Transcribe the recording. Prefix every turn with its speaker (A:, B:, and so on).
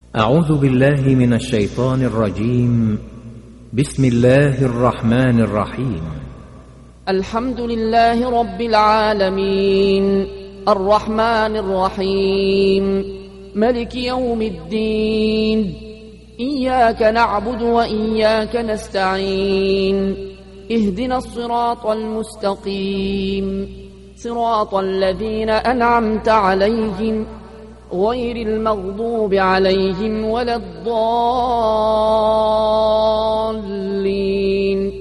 A: أعوذ بالله من الشيطان الرجيم. بسم الله الرحمن الرحيم.
B: الحمد لله رب العالمين، الرحمن الرحيم، ملك يوم الدين. إياك نعبد وإياك نستعين، اهدنا الصراط المستقيم، صراط الذين أنعمت عليهم غير المغضوب عليهم ولا الضالين.